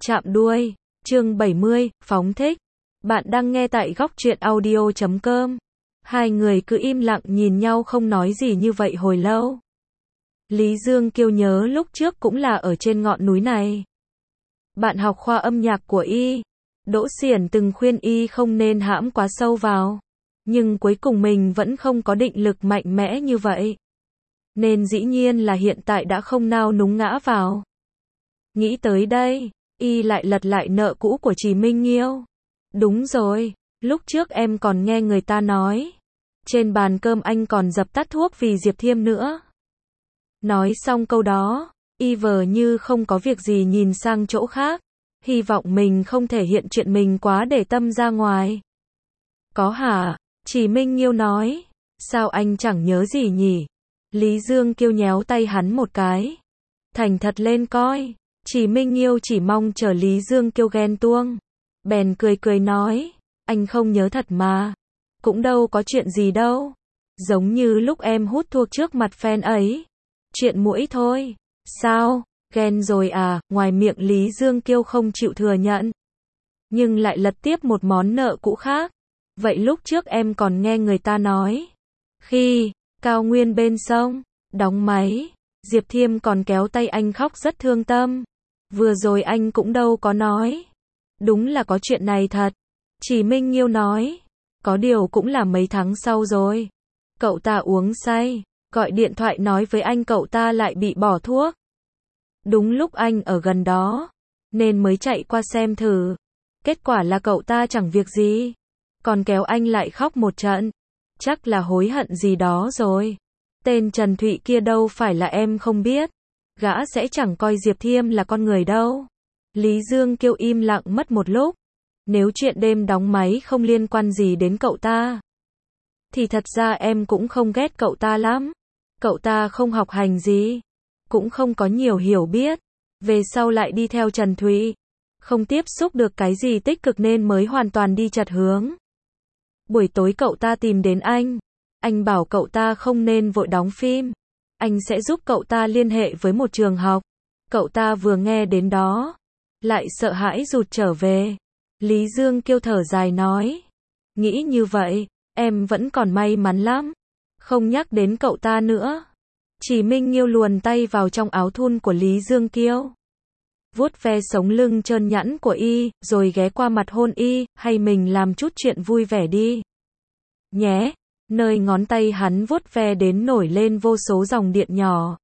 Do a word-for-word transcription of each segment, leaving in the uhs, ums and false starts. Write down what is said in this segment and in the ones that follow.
Chạm đuôi, chương bảy mươi, phóng thích. Bạn đang nghe tại góc truyện audio chấm com. Hai người cứ im lặng nhìn nhau không nói gì như vậy hồi lâu. Lý Dương Kiêu nhớ lúc trước cũng là ở trên ngọn núi này. Bạn học khoa âm nhạc của y. Đỗ Xiển từng khuyên y không nên hãm quá sâu vào. Nhưng cuối cùng mình vẫn không có định lực mạnh mẽ như vậy. Nên dĩ nhiên là hiện tại đã không nao núng ngã vào. Nghĩ tới đây, y lại lật lại nợ cũ của Trì Minh Nghiêu. Đúng rồi, lúc trước em còn nghe người ta nói. Trên bàn cơm anh còn dập tắt thuốc vì Diệp Thiêm nữa. Nói xong câu đó, y vờ như không có việc gì nhìn sang chỗ khác. Hy vọng mình không thể hiện chuyện mình quá để tâm ra ngoài. Có hả? Trì Minh Nghiêu nói. Sao anh chẳng nhớ gì nhỉ? Lý Dương Kiêu nhéo tay hắn một cái. Thành thật lên coi. Trì Minh Nghiêu chỉ mong chờ Lý Dương Kiêu ghen tuông. Bèn cười cười nói. Anh không nhớ thật mà. Cũng đâu có chuyện gì đâu. Giống như lúc em hút thuốc trước mặt fan ấy. Chuyện mũi thôi. Sao? Ghen rồi à? Ngoài miệng Lý Dương Kiêu không chịu thừa nhận. Nhưng lại lật tiếp một món nợ cũ khác. Vậy lúc trước em còn nghe người ta nói. Khi cao nguyên bên sông đóng máy, Diệp Thiêm còn kéo tay anh khóc rất thương tâm. Vừa rồi anh cũng đâu có nói. Đúng là có chuyện này thật. Trì Minh Nghiêu nói. Có điều cũng là mấy tháng sau rồi. Cậu ta uống say, gọi điện thoại nói với anh cậu ta lại bị bỏ thuốc. Đúng lúc anh ở gần đó, nên mới chạy qua xem thử. Kết quả là cậu ta chẳng việc gì, còn kéo anh lại khóc một trận. Chắc là hối hận gì đó rồi. Tên Trần Thụy kia đâu phải là em không biết. Gã sẽ chẳng coi Diệp Thiêm là con người đâu. Lý Dương Kiêu im lặng mất một lúc. Nếu chuyện đêm đóng máy không liên quan gì đến cậu ta, thì thật ra em cũng không ghét cậu ta lắm. Cậu ta không học hành gì, cũng không có nhiều hiểu biết. Về sau lại đi theo Trần Thụy, không tiếp xúc được cái gì tích cực nên mới hoàn toàn đi chệch hướng. Buổi tối cậu ta tìm đến anh. Anh bảo cậu ta không nên vội đóng phim. Anh sẽ giúp cậu ta liên hệ với một trường học. Cậu ta vừa nghe đến đó, lại sợ hãi rụt trở về. Lý Dương Kiêu thở dài nói. Nghĩ như vậy, em vẫn còn may mắn lắm. Không nhắc đến cậu ta nữa. Trì Minh Nghiêu luồn tay vào trong áo thun của Lý Dương Kiêu. Vuốt ve sống lưng trơn nhẵn của y, rồi ghé qua mặt hôn y, hay mình làm chút chuyện vui vẻ đi. Nhé, nơi ngón tay hắn vuốt ve đến nổi lên vô số dòng điện nhỏ.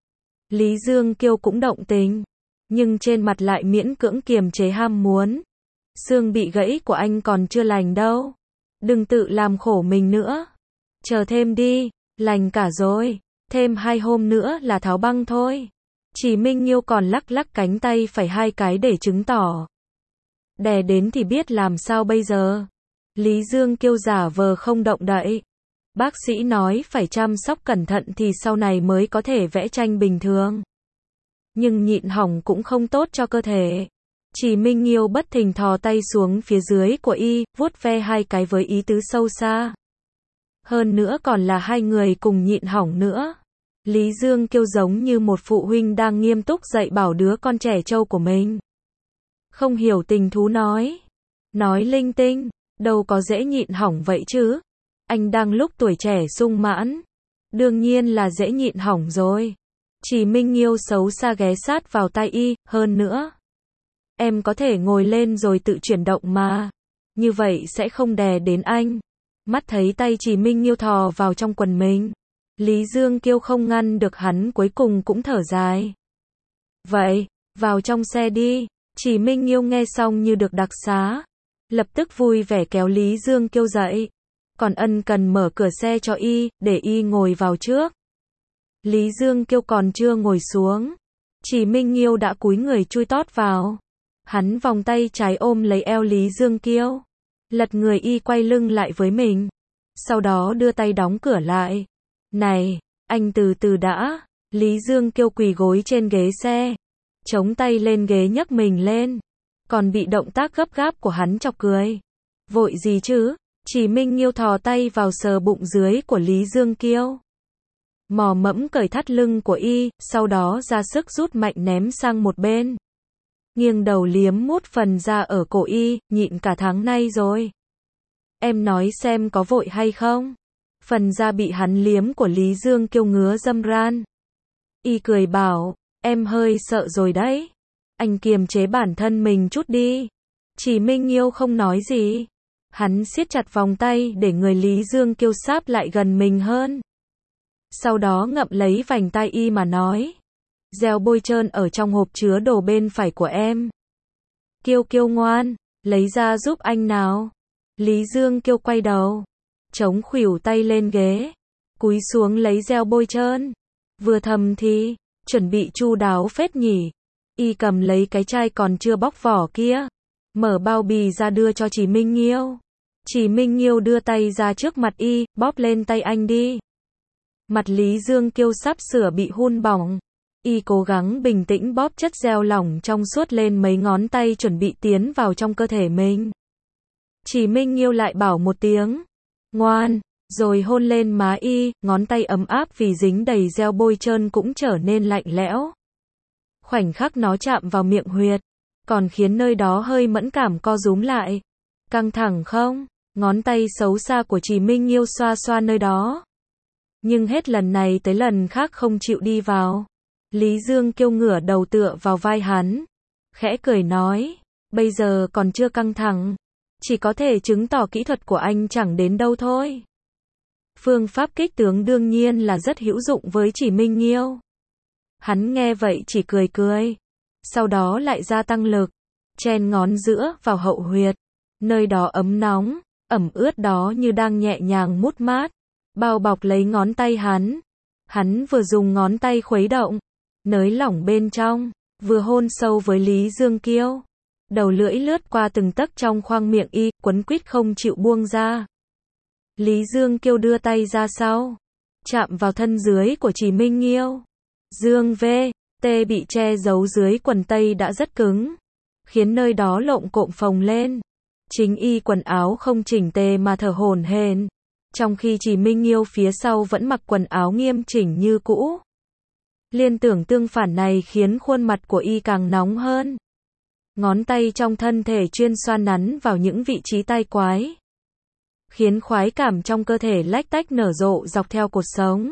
Lý Dương Kiêu cũng động tình, nhưng trên mặt lại miễn cưỡng kiềm chế ham muốn. Xương bị gãy của anh còn chưa lành đâu. Đừng tự làm khổ mình nữa. Chờ thêm đi, lành cả rồi. Thêm hai hôm nữa là tháo băng thôi. Trì Minh Nghiêu còn lắc lắc cánh tay phải hai cái để chứng tỏ. Đè đến thì biết làm sao bây giờ. Lý Dương Kiêu giả vờ không động đậy. Bác sĩ nói phải chăm sóc cẩn thận thì sau này mới có thể vẽ tranh bình thường. Nhưng nhịn hỏng cũng không tốt cho cơ thể. Trì Minh Nghiêu bất thình thò tay xuống phía dưới của y, vuốt ve hai cái với ý tứ sâu xa. Hơn nữa còn là hai người cùng nhịn hỏng nữa. Lý Dương Kiêu giống như một phụ huynh đang nghiêm túc dạy bảo đứa con trẻ trâu của mình. Không hiểu tình thú nói. Nói linh tinh, đâu có dễ nhịn hỏng vậy chứ. Anh đang lúc tuổi trẻ sung mãn. Đương nhiên là dễ nhịn hỏng rồi. Trì Minh Nghiêu xấu xa ghé sát vào tai y, hơn nữa. Em có thể ngồi lên rồi tự chuyển động mà. Như vậy sẽ không đè đến anh. Mắt thấy tay Trì Minh Nghiêu thò vào trong quần mình. Lý Dương Kiêu không ngăn được hắn, cuối cùng cũng thở dài. Vậy, vào trong xe đi. Trì Minh Nghiêu nghe xong như được đặc xá. Lập tức vui vẻ kéo Lý Dương Kiêu dậy. Còn ân cần mở cửa xe cho y, để y ngồi vào trước. Lý Dương Kiêu còn chưa ngồi xuống. Trì Minh Nghiêu đã cúi người chui tót vào. Hắn vòng tay trái ôm lấy eo Lý Dương Kiêu. Lật người y quay lưng lại với mình. Sau đó đưa tay đóng cửa lại. Này, anh từ từ đã. Lý Dương Kiêu quỳ gối trên ghế xe. Chống tay lên ghế nhấc mình lên. Còn bị động tác gấp gáp của hắn chọc cười. Vội gì chứ? Trì Minh Nghiêu thò tay vào sờ bụng dưới của Lý Dương Kiêu. Mò mẫm cởi thắt lưng của y, sau đó ra sức rút mạnh ném sang một bên. nghiêng đầu liếm mút phần da ở cổ y, nhịn cả tháng nay rồi. Em nói xem có vội hay không? Phần da bị hắn liếm của Lý Dương Kiêu ngứa dâm ran. Y cười bảo, em hơi sợ rồi đấy. Anh kiềm chế bản thân mình chút đi. Chỉ Minh Nghiêu không nói gì. Hắn siết chặt vòng tay để người Lý Dương Kiêu sáp lại gần mình hơn. Sau đó ngậm lấy vành tai y mà nói. Gel bôi trơn ở trong hộp chứa đồ bên phải của em. Kiêu Kiêu ngoan, lấy ra giúp anh nào. Lý Dương Kiêu quay đầu, chống khuỷu tay lên ghế, cúi xuống lấy gel bôi trơn. Vừa thầm thì, chuẩn bị chu đáo phết nhỉ. Y cầm lấy cái chai còn chưa bóc vỏ kia, mở bao bì ra đưa cho Chỉ Minh Nghiêu. Chỉ Minh Nghiêu đưa tay ra trước mặt y, bóp lên tay anh đi. Mặt Lý Dương Kiêu sắp sửa bị hun bỏng. Y cố gắng bình tĩnh bóp chất gel lỏng trong suốt lên mấy ngón tay chuẩn bị tiến vào trong cơ thể mình. Chỉ Minh Nghiêu lại bảo một tiếng, ngoan, rồi hôn lên má y, ngón tay ấm áp vì dính đầy gel bôi trơn cũng trở nên lạnh lẽo. Khoảnh khắc nó chạm vào miệng huyệt, còn khiến nơi đó hơi mẫn cảm co rúm lại. Căng thẳng không? Ngón tay xấu xa của Chỉ Minh Nghiêu xoa xoa nơi đó. Nhưng hết lần này tới lần khác không chịu đi vào. Lý Dương Kiêu ngửa đầu tựa vào vai hắn, khẽ cười nói, bây giờ còn chưa căng thẳng, chỉ có thể chứng tỏ kỹ thuật của anh chẳng đến đâu thôi. Phương pháp kích tướng đương nhiên là rất hữu dụng với Chỉ Minh Nghiêu. Hắn nghe vậy chỉ cười cười, sau đó lại gia tăng lực, chen ngón giữa vào hậu huyệt, nơi đó ấm nóng, ẩm ướt đó như đang nhẹ nhàng mút mát, bao bọc lấy ngón tay hắn. Hắn vừa dùng ngón tay khuấy động, nới lỏng bên trong, vừa hôn sâu với Lý Dương Kiêu. Đầu lưỡi lướt qua từng tấc trong khoang miệng y, quấn quýt không chịu buông ra. Lý Dương Kiêu đưa tay ra sau, chạm vào thân dưới của Chỉ Minh Nghiêu. Dương V, T bị che giấu dưới quần tây đã rất cứng, khiến nơi đó lộn cộm phồng lên. Chính y quần áo không chỉnh tề mà thở hổn hển, trong khi Chỉ Minh Nghiêu phía sau vẫn mặc quần áo nghiêm chỉnh như cũ. Liên tưởng tương phản này khiến khuôn mặt của y càng nóng hơn. Ngón tay trong thân thể chuyên xoa nắn vào những vị trí tai quái, khiến khoái cảm trong cơ thể lách tách nở rộ dọc theo cột sống,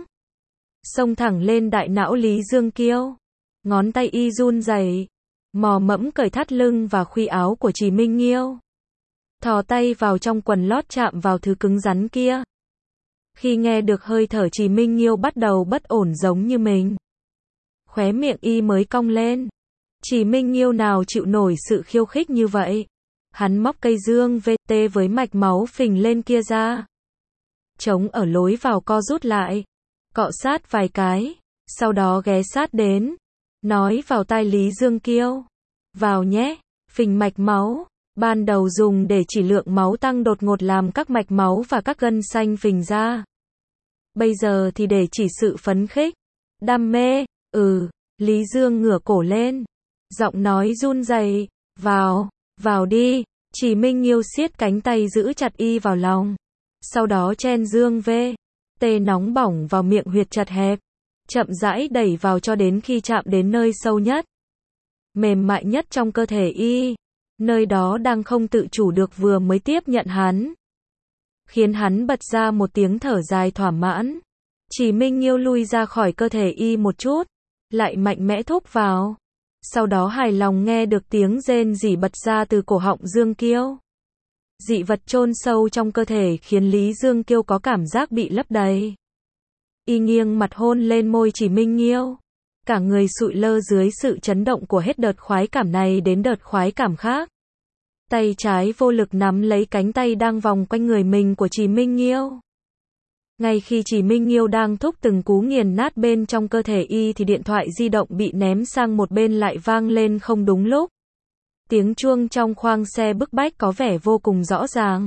xông thẳng lên đại não Lý Dương Kiêu. Ngón tay y run rẩy, mò mẫm cởi thắt lưng và khuy áo của Chỉ Minh Nghiêu, thò tay vào trong quần lót chạm vào thứ cứng rắn kia. Khi nghe được hơi thở Chỉ Minh Nghiêu bắt đầu bất ổn giống như mình, khóe miệng y mới cong lên. Chỉ Minh Nghiêu nào chịu nổi sự khiêu khích như vậy. Hắn móc cây dương vê tê với mạch máu phình lên kia ra, chống ở lối vào co rút lại, cọ sát vài cái, sau đó ghé sát đến, nói vào tai Lý Dương Kiêu, vào nhé, phình mạch máu. Ban đầu dùng để chỉ lượng máu tăng đột ngột làm các mạch máu và các gân xanh phình ra. Bây giờ thì để chỉ sự phấn khích, đam mê. Ừ, Lý Dương ngửa cổ lên, giọng nói run rẩy, vào, vào đi. Chỉ Minh Nghiêu siết cánh tay giữ chặt y vào lòng, sau đó chen dương vê tê nóng bỏng vào miệng huyệt chật hẹp, chậm rãi đẩy vào cho đến khi chạm đến nơi sâu nhất, mềm mại nhất trong cơ thể y, nơi đó đang không tự chủ được vừa mới tiếp nhận hắn, khiến hắn bật ra một tiếng thở dài thỏa mãn. Chỉ Minh Nghiêu lui ra khỏi cơ thể y một chút, lại mạnh mẽ thúc vào. Sau đó hài lòng nghe được tiếng rên rỉ bật ra từ cổ họng Dương Kiêu. Dị vật chôn sâu trong cơ thể khiến Lý Dương Kiêu có cảm giác bị lấp đầy. Y nghiêng mặt hôn lên môi Chỉ Minh Nghiêu. Cả người sụi lơ dưới sự chấn động của hết đợt khoái cảm này đến đợt khoái cảm khác. Tay trái vô lực nắm lấy cánh tay đang vòng quanh người mình của Chỉ Minh Nghiêu. Ngay khi Chỉ Minh Nghiêu đang thúc từng cú nghiền nát bên trong cơ thể y thì điện thoại di động bị ném sang một bên lại vang lên không đúng lúc. Tiếng chuông trong khoang xe bức bách có vẻ vô cùng rõ ràng.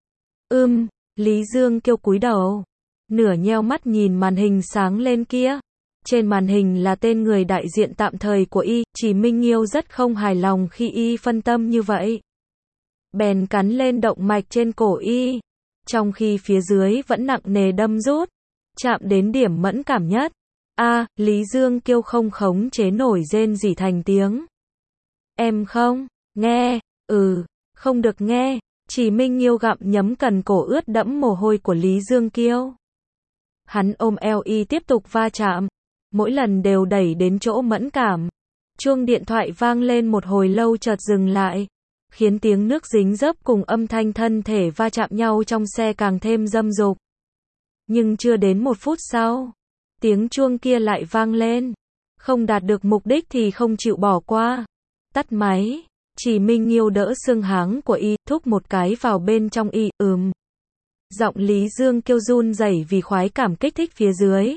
Ưm, Lý Dương Kiêu cúi đầu, nửa nheo mắt nhìn màn hình sáng lên kia. Trên màn hình là tên người đại diện tạm thời của y. Chỉ Minh Nghiêu rất không hài lòng khi y phân tâm như vậy, bèn cắn lên động mạch trên cổ y, trong khi phía dưới vẫn nặng nề đâm rút, chạm đến điểm mẫn cảm nhất. A, à, Lý Dương Kiêu không khống chế nổi rên rỉ thành tiếng. Em không nghe, ừ, không được nghe. Chỉ Minh Nghiêu gặm nhấm cần cổ ướt đẫm mồ hôi của Lý Dương Kiêu. Hắn ôm eo y tiếp tục va chạm, mỗi lần đều đẩy đến chỗ mẫn cảm. Chuông điện thoại vang lên một hồi lâu chợt dừng lại, khiến tiếng nước dính dớp cùng âm thanh thân thể va chạm nhau trong xe càng thêm dâm dục. Nhưng chưa đến một phút sau, tiếng chuông kia lại vang lên. Không đạt được mục đích thì không chịu bỏ qua. Tắt máy, Chỉ Minh Nghiêu đỡ xương háng của y, thúc một cái vào bên trong y, ừm. Giọng Lý Dương Kiêu run rẩy vì khoái cảm kích thích phía dưới.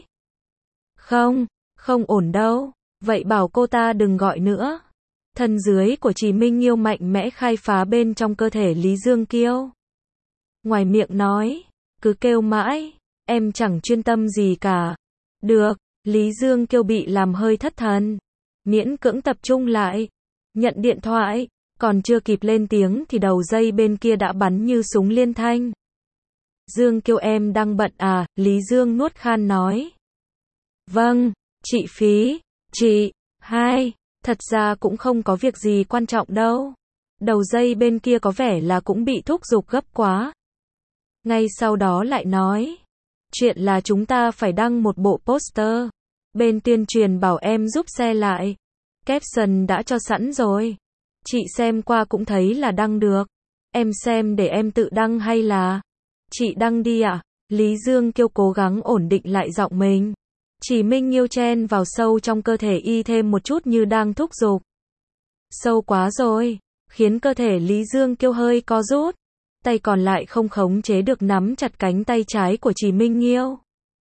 Không, không ổn đâu, vậy bảo cô ta đừng gọi nữa. Thân dưới của Chỉ Minh Nghiêu mạnh mẽ khai phá bên trong cơ thể Lý Dương Kiêu. Ngoài miệng nói, cứ kêu mãi, em chẳng chuyên tâm gì cả. Được, Lý Dương Kiêu bị làm hơi thất thần, miễn cưỡng tập trung lại, nhận điện thoại, còn chưa kịp lên tiếng thì đầu dây bên kia đã bắn như súng liên thanh. Dương Kiêu em đang bận à, Lý Dương nuốt khan nói. Vâng, chị Phí, chị, hai, thật ra cũng không có việc gì quan trọng đâu. Đầu dây bên kia có vẻ là cũng bị thúc giục gấp quá. Ngay sau đó lại nói, chuyện là chúng ta phải đăng một bộ poster. Bên tuyên truyền bảo em giúp xe lại. Caption đã cho sẵn rồi. Chị xem qua cũng thấy là đăng được. Em xem để em tự đăng hay là chị đăng đi ạ? À? Lý Dương Kiêu cố gắng ổn định lại giọng mình. Chỉ Minh Nghiêu chen vào sâu trong cơ thể y thêm một chút như đang thúc giục. Sâu quá rồi, khiến cơ thể Lý Dương Kiêu hơi co rút. Tay còn lại không khống chế được nắm chặt cánh tay trái của Chỉ Minh Nghiêu.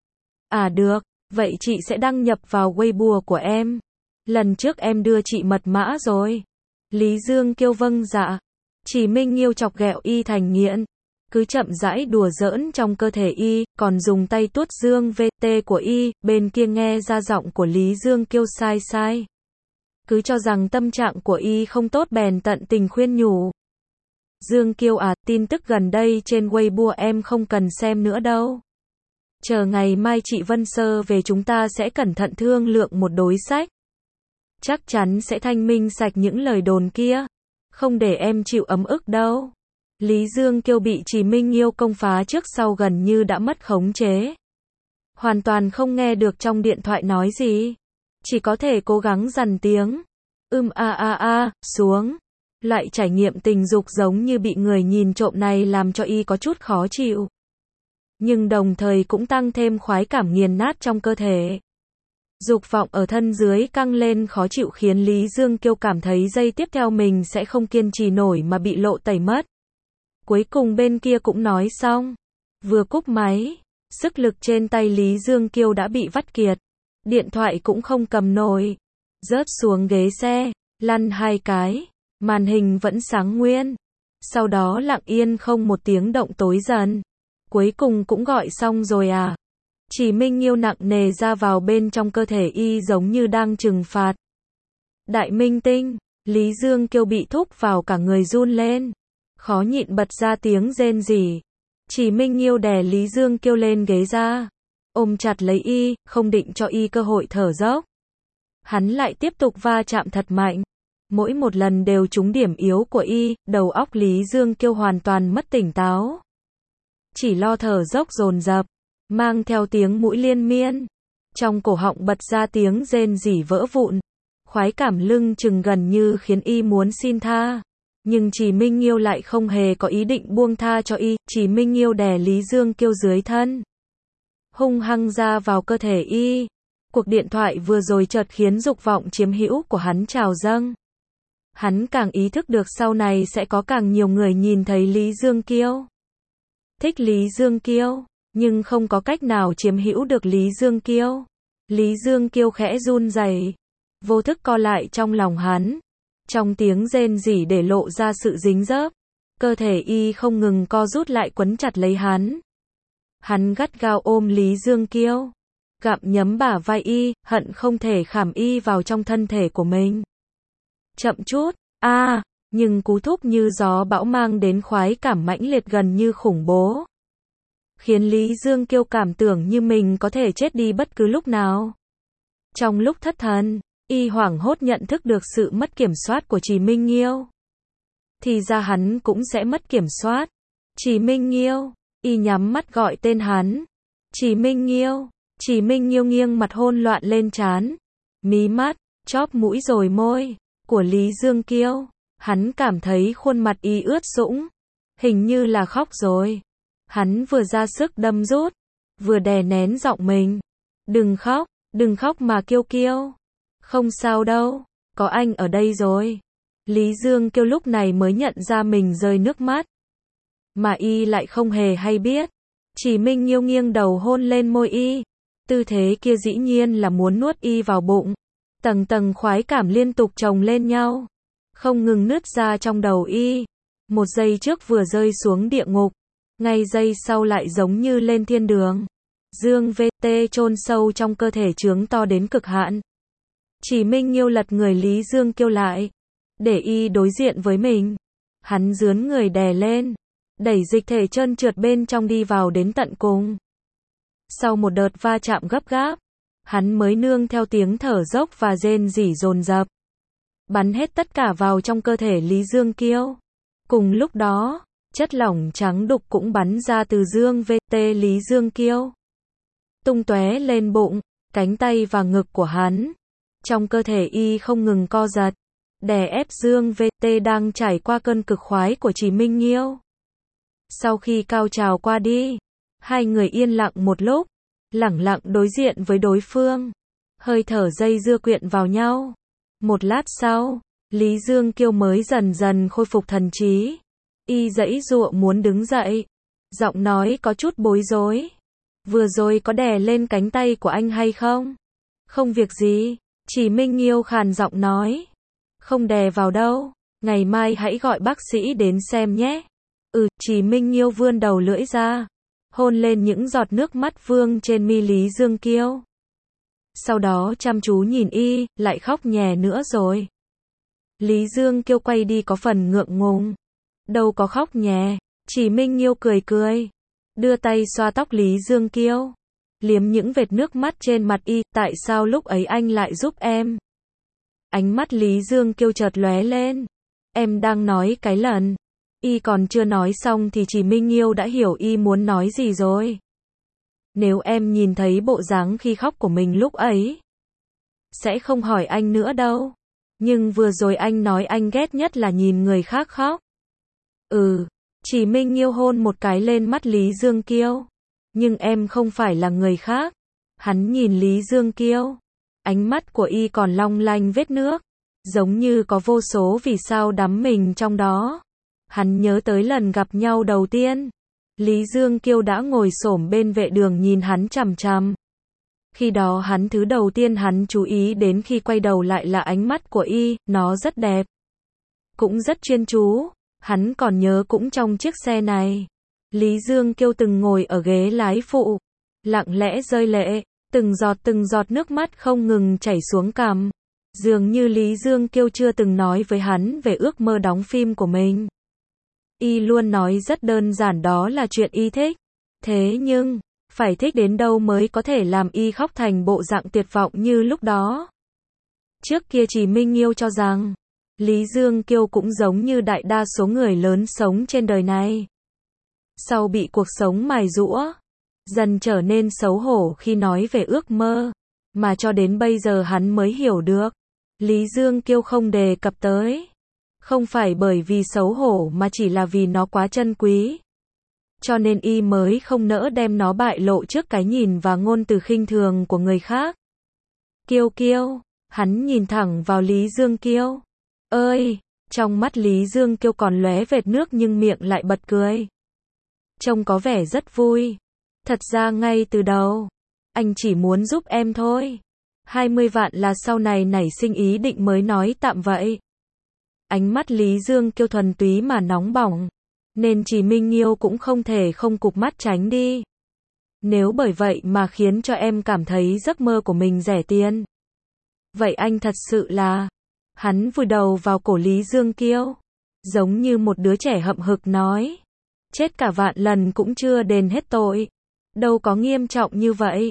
À được, vậy chị sẽ đăng nhập vào Weibo của em. Lần trước em đưa chị mật mã rồi. Lý Dương Kiêu vâng dạ. Chỉ Minh Nghiêu chọc ghẹo y thành nghiện. Cứ chậm rãi đùa giỡn trong cơ thể y, còn dùng tay tuốt dương vê tê của y, bên kia nghe ra giọng của Lý Dương Kiêu sai sai. Cứ cho rằng tâm trạng của y không tốt bèn tận tình khuyên nhủ. Dương Kiêu à, tin tức gần đây trên Weibo em không cần xem nữa đâu. Chờ ngày mai chị Vân Sơ về chúng ta sẽ cẩn thận thương lượng một đối sách. Chắc chắn sẽ thanh minh sạch những lời đồn kia. Không để em chịu ấm ức đâu. Lý Dương Kiêu bị Chỉ Minh Nghiêu công phá trước sau gần như đã mất khống chế. Hoàn toàn không nghe được trong điện thoại nói gì. Chỉ có thể cố gắng dằn tiếng. Ưm a a a, xuống. Loại trải nghiệm tình dục giống như bị người nhìn trộm này làm cho y có chút khó chịu. Nhưng đồng thời cũng tăng thêm khoái cảm nghiền nát trong cơ thể. Dục vọng ở thân dưới căng lên khó chịu khiến Lý Dương Kiêu cảm thấy giây tiếp theo mình sẽ không kiên trì nổi mà bị lộ tẩy mất. Cuối cùng bên kia cũng nói xong. Vừa cúp máy, sức lực trên tay Lý Dương Kiêu đã bị vắt kiệt. Điện thoại cũng không cầm nổi. Rớt xuống ghế xe, lăn hai cái. Màn hình vẫn sáng nguyên. Sau đó lặng yên không một tiếng động tối dần. Cuối cùng cũng gọi xong rồi à? Chỉ Minh Nghiêu nặng nề ra vào bên trong cơ thể y giống như đang trừng phạt. Đại minh tinh, Lý Dương Kiêu bị thúc vào cả người run lên. Khó nhịn bật ra tiếng rên rỉ. Chỉ Minh Nghiêu đè Lý Dương Kiêu lên ghế ra. Ôm chặt lấy y, không định cho y cơ hội thở dốc. Hắn lại tiếp tục va chạm thật mạnh. Mỗi một lần đều trúng điểm yếu của y, đầu óc Lý Dương Kiêu hoàn toàn mất tỉnh táo. Chỉ lo thở dốc dồn dập, mang theo tiếng mũi liên miên. Trong cổ họng bật ra tiếng rên rỉ vỡ vụn. Khoái cảm lưng chừng gần như khiến y muốn xin tha. Nhưng Chỉ Minh Nghiêu lại không hề có ý định buông tha cho y. Chỉ Minh Nghiêu đè Lý Dương Kiêu dưới thân. Hung hăng ra vào cơ thể y. Cuộc điện thoại vừa rồi chợt khiến dục vọng chiếm hữu của hắn trào dâng. Hắn càng ý thức được sau này sẽ có càng nhiều người nhìn thấy Lý Dương Kiêu. Thích Lý Dương Kiêu, nhưng không có cách nào chiếm hữu được Lý Dương Kiêu. Lý Dương Kiêu khẽ run rẩy, vô thức co lại trong lòng hắn. Trong tiếng rên rỉ để lộ ra sự dính dớp. Cơ thể y không ngừng co rút lại quấn chặt lấy hắn. Hắn gắt gao ôm Lý Dương Kiêu. Gặm nhấm bả vai y, hận không thể khảm y vào trong thân thể của mình. Chậm chút, a à, nhưng cú thúc như gió bão mang đến khoái cảm mãnh liệt gần như khủng bố. Khiến Lý Dương Kiêu cảm tưởng như mình có thể chết đi bất cứ lúc nào. Trong lúc thất thần, Y hoảng hốt nhận thức được sự mất kiểm soát của Trì Minh Nghiêu. Thì ra hắn cũng sẽ mất kiểm soát. Trì Minh Nghiêu, Y nhắm mắt gọi tên hắn. Trì Minh Nghiêu, Trì Minh Nghiêu nghiêng mặt hôn loạn lên trán, mí mắt, chóp mũi rồi môi của Lý Dương Kiêu. Hắn cảm thấy khuôn mặt Y ướt sũng, hình như là khóc rồi. Hắn vừa ra sức đâm rút, vừa đè nén giọng mình. Đừng khóc, đừng khóc mà Kiêu Kiêu. Không sao đâu, có anh ở đây rồi. Lý Dương Kiêu lúc này mới nhận ra mình rơi nước mắt. Mà Y lại không hề hay biết. Trì Minh Nghiêu nghiêng đầu hôn lên môi Y. Tư thế kia dĩ nhiên là muốn nuốt Y vào bụng. Tầng tầng khoái cảm liên tục chồng lên nhau, không ngừng nứt ra trong đầu Y. Một giây trước vừa rơi xuống địa ngục, ngay giây sau lại giống như lên thiên đường. Dương vê tê chôn sâu trong cơ thể trướng to đến cực hạn. Trì Minh Nghiêu lật người Lý Dương Kiêu lại, để Y đối diện với mình. Hắn dướn người đè lên, đẩy dịch thể trơn trượt bên trong đi vào đến tận cùng. Sau một đợt va chạm gấp gáp, hắn mới nương theo tiếng thở dốc và rên rỉ dồn dập, bắn hết tất cả vào trong cơ thể Lý Dương Kiêu. Cùng lúc đó, chất lỏng trắng đục cũng bắn ra từ Dương vê tê Lý Dương Kiêu, tung tóe lên bụng, cánh tay và ngực của hắn. Trong cơ thể Y không ngừng co giật, đè ép Dương vê tê đang trải qua cơn cực khoái của Trì Minh Nghiêu. Sau khi cao trào qua đi, hai người yên lặng một lúc, lẳng lặng đối diện với đối phương. Hơi thở dây dưa quyện vào nhau. Một lát sau, Lý Dương Kiêu mới dần dần khôi phục thần trí. Y giãy giụa muốn đứng dậy, giọng nói có chút bối rối. Vừa rồi có đè lên cánh tay của anh hay không? Không việc gì, Trì Minh Nghiêu khàn giọng nói. Không đè vào đâu, ngày mai hãy gọi bác sĩ đến xem nhé. Ừ, Trì Minh Nghiêu vươn đầu lưỡi ra, hôn lên những giọt nước mắt vương trên mi Lý Dương Kiêu. Sau đó chăm chú nhìn Y, lại khóc nhè nữa rồi. Lý Dương Kiêu quay đi có phần ngượng ngùng. Đâu có khóc nhè, Trì Minh Nghiêu cười cười, đưa tay xoa tóc Lý Dương Kiêu, liếm những vệt nước mắt trên mặt Y. Tại sao lúc ấy anh lại giúp em? Ánh mắt Lý Dương Kiêu chợt lóe lên. Em đang nói cái lần. Y còn chưa nói xong thì Trì Minh Nghiêu đã hiểu Y muốn nói gì rồi. Nếu em nhìn thấy bộ dáng khi khóc của mình lúc ấy, sẽ không hỏi anh nữa đâu. Nhưng vừa rồi anh nói anh ghét nhất là nhìn người khác khóc. Ừ, Trì Minh Nghiêu hôn một cái lên mắt Lý Dương Kiêu. Nhưng em không phải là người khác. Hắn nhìn Lý Dương Kiêu. Ánh mắt của Y còn long lanh vết nước, giống như có vô số vì sao đắm mình trong đó. Hắn nhớ tới lần gặp nhau đầu tiên. Lý Dương Kiêu đã ngồi xổm bên vệ đường nhìn hắn chằm chằm. Khi đó hắn thứ đầu tiên hắn chú ý đến khi quay đầu lại là ánh mắt của Y, nó rất đẹp. Cũng rất chuyên chú. Hắn còn nhớ cũng trong chiếc xe này, Lý Dương Kiêu từng ngồi ở ghế lái phụ, lặng lẽ rơi lệ, từng giọt từng giọt nước mắt không ngừng chảy xuống cằm. Dường như Lý Dương Kiêu chưa từng nói với hắn về ước mơ đóng phim của mình. Y luôn nói rất đơn giản đó là chuyện Y thích. Thế nhưng, phải thích đến đâu mới có thể làm Y khóc thành bộ dạng tuyệt vọng như lúc đó? Trước kia Trì Minh Nghiêu cho rằng, Lý Dương Kiêu cũng giống như đại đa số người lớn sống trên đời này. Sau bị cuộc sống mài giũa, dần trở nên xấu hổ khi nói về ước mơ, mà cho đến bây giờ hắn mới hiểu được. Lý Dương Kiêu không đề cập tới. Không phải bởi vì xấu hổ mà chỉ là vì nó quá chân quý. Cho nên Y mới không nỡ đem nó bại lộ trước cái nhìn và ngôn từ khinh thường của người khác. Kiêu Kiêu, hắn nhìn thẳng vào Lý Dương Kiêu. Ơi, trong mắt Lý Dương Kiêu còn lóe vệt nước nhưng miệng lại bật cười. Trông có vẻ rất vui. Thật ra ngay từ đầu, anh chỉ muốn giúp em thôi. hai mươi vạn là sau này nảy sinh ý định mới nói tạm vậy. Ánh mắt Lý Dương Kiêu thuần túy mà nóng bỏng, nên Trì Minh Nghiêu cũng không thể không cụp mắt tránh đi. Nếu bởi vậy mà khiến cho em cảm thấy giấc mơ của mình rẻ tiền, vậy anh thật sự là... Hắn vùi đầu vào cổ Lý Dương Kiêu, giống như một đứa trẻ hậm hực nói. Chết cả vạn lần cũng chưa đền hết tội. Đâu có nghiêm trọng như vậy.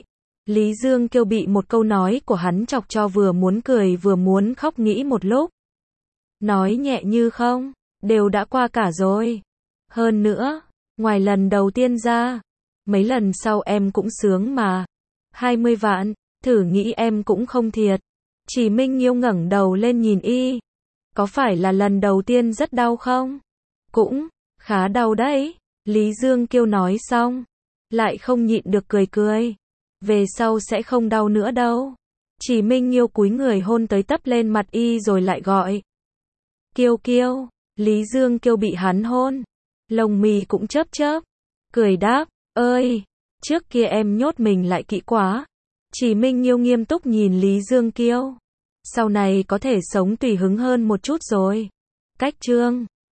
Lý Dương Kiêu bị một câu nói của hắn chọc cho vừa muốn cười vừa muốn khóc nghĩ một lúc. Nói nhẹ như không, đều đã qua cả rồi. Hơn nữa, ngoài lần đầu tiên ra, mấy lần sau em cũng sướng mà. hai mươi vạn, thử nghĩ em cũng không thiệt. Chỉ Minh Nhiêu ngẩng đầu lên nhìn y. Có phải là lần đầu tiên rất đau không? Cũng, khá đau đấy. Lý Dương Kiêu nói xong, lại không nhịn được cười cười. Về sau sẽ không đau nữa đâu. Chỉ Minh Nhiêu cúi người hôn tới tấp lên mặt y rồi lại gọi. Kiêu Kiêu, Lý Dương Kiêu bị hắn hôn. Lông mì cũng chớp chớp. Cười đáp, ơi, trước kia em nhốt mình lại kỹ quá. Chỉ Minh Nhiêu nghiêm túc nhìn Lý Dương Kiêu. Sau này có thể sống tùy hứng hơn một chút rồi. Cách chương